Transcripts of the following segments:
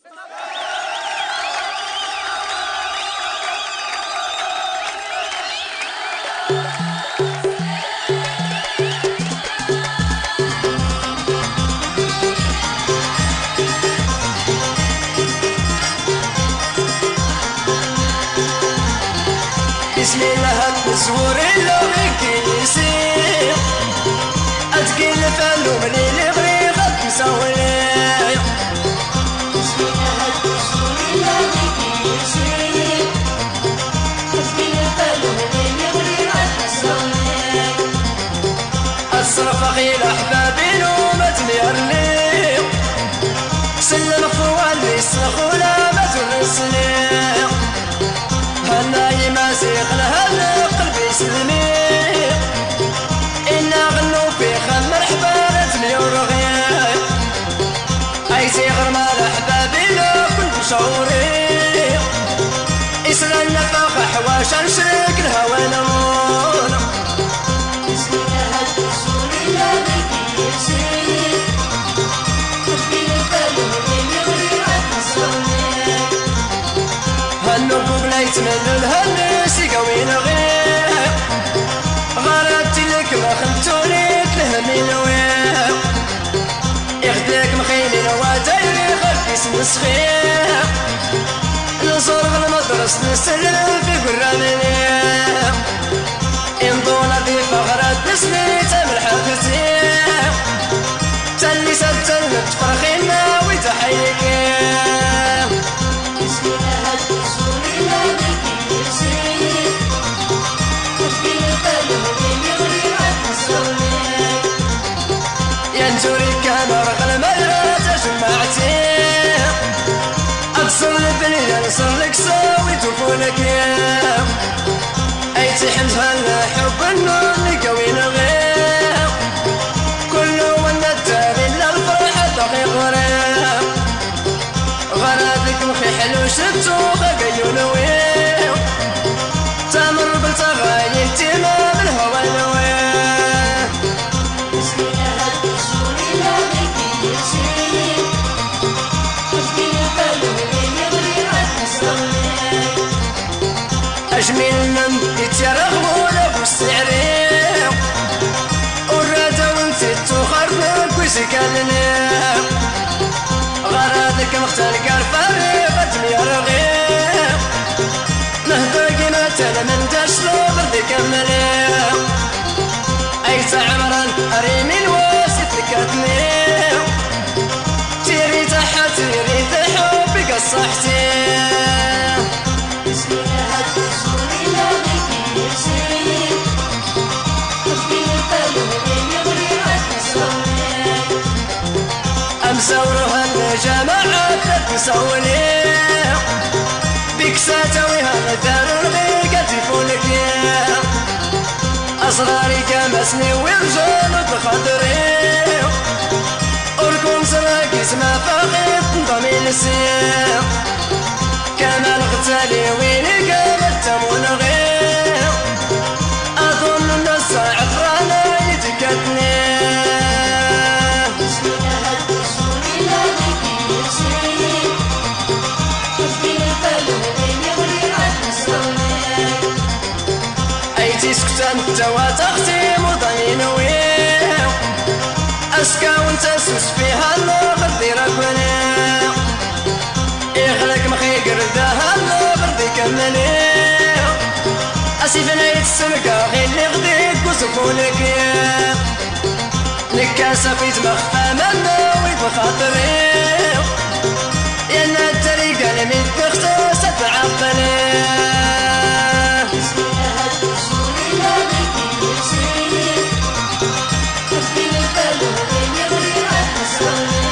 بسم الله التصور اللي بكيسي أتكل فالو من اللي غريغة تسولي. بسم الله التصور اللي بكيسي أتكل فالو من اللي غريغة تسولي. أصرف غير أحبابي وما تميرني سلم خوال يسخونا ما تنسني. هناي ما سيقنا هذا قلبي سلمي إنا غنو في خم مرحبا تميور غير أي سيغر مال أحبابي لو كنت شعوري إسنا النفاق حواشا نشرك الهوى نمون. بسم الله التصور إلا بكيسي تخبي القلب اللي يغري عن تصوري. هالنبوب لا يتمنى الهنس يقوين غير غارت لك ما خمتوني تلهمي نوير يخدك مخيلي نواتيري خلفي اسم صغير نصرف المدرس نسلم في قرامني انضونا في فغرات نسمي تمر حافتي تلي ستلم تفرخينا ويتحيكي. بسم الله التصور إلا بكيسي تخبي القلب اللي يغري عن تصوري. ينجري كان رغل مدرسة جمعتي أقصر الدنيا نصر لك سوي تفولك أي تحمز هالحب النور لقوين غير كله والندار إلا الفرحة دقيق غريب غرابك مخي حلو شتو خاقيون ويو تامر بالتغايل تيما بالهوى نويو. بسم الله التصور إلا بكيسي تخبي القلب اللي يغري عن تصوري. أجمل من يترغبون بالسعري والرادة وانتي تخربك ويسكنني غرادك مختلق الفريقة تمير غير نهدق مثل من تشلو بردي كملي أي تعمرا أريمي الواسط لكتني تيري تحت تيري تحبك الصحتي. بسم الله التصور إلا بكيسي تخبي القلب اللي يغري عن تصوري. أمسورها الجماعة تسولي بك ساتويها دار الغيقة تفولك أصغاري كمسني ورجال بخاطري أركم سراك اسمها فاقد ضمين السير كمال غتالي وين قامت تمون غير أظن الناس عفرانا يتكتني. بسم الله التصور إلا بكيسي تخبي القلب اللي يغري عن تصوري. أي تسكت أنت وتختم ضنين ويو أسكى وانت سوس فيها النظر ديركني يغلق مخي قردها النظر دي كمني أسيفنا يتسرقا غير اللي غديك وسفولك نكاسة في تمخفى منا ويبخاطري يانا الطريقة اللي متبختة تعقلي. بسم الله التصور إلا بكيسي تخبي القلب اللي يغري عن تصوري.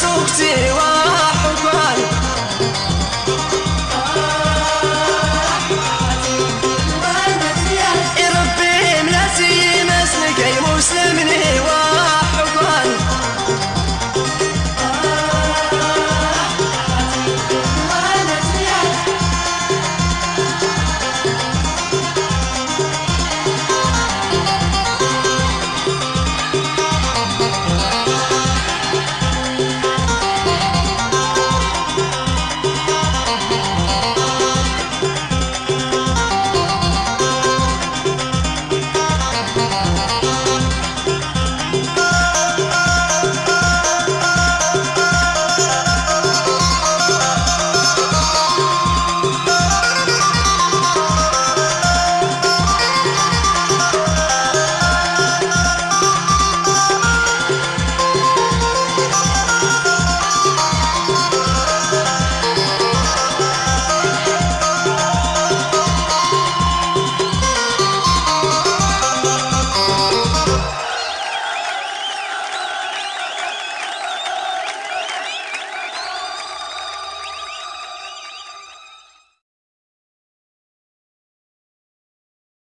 سوق سوا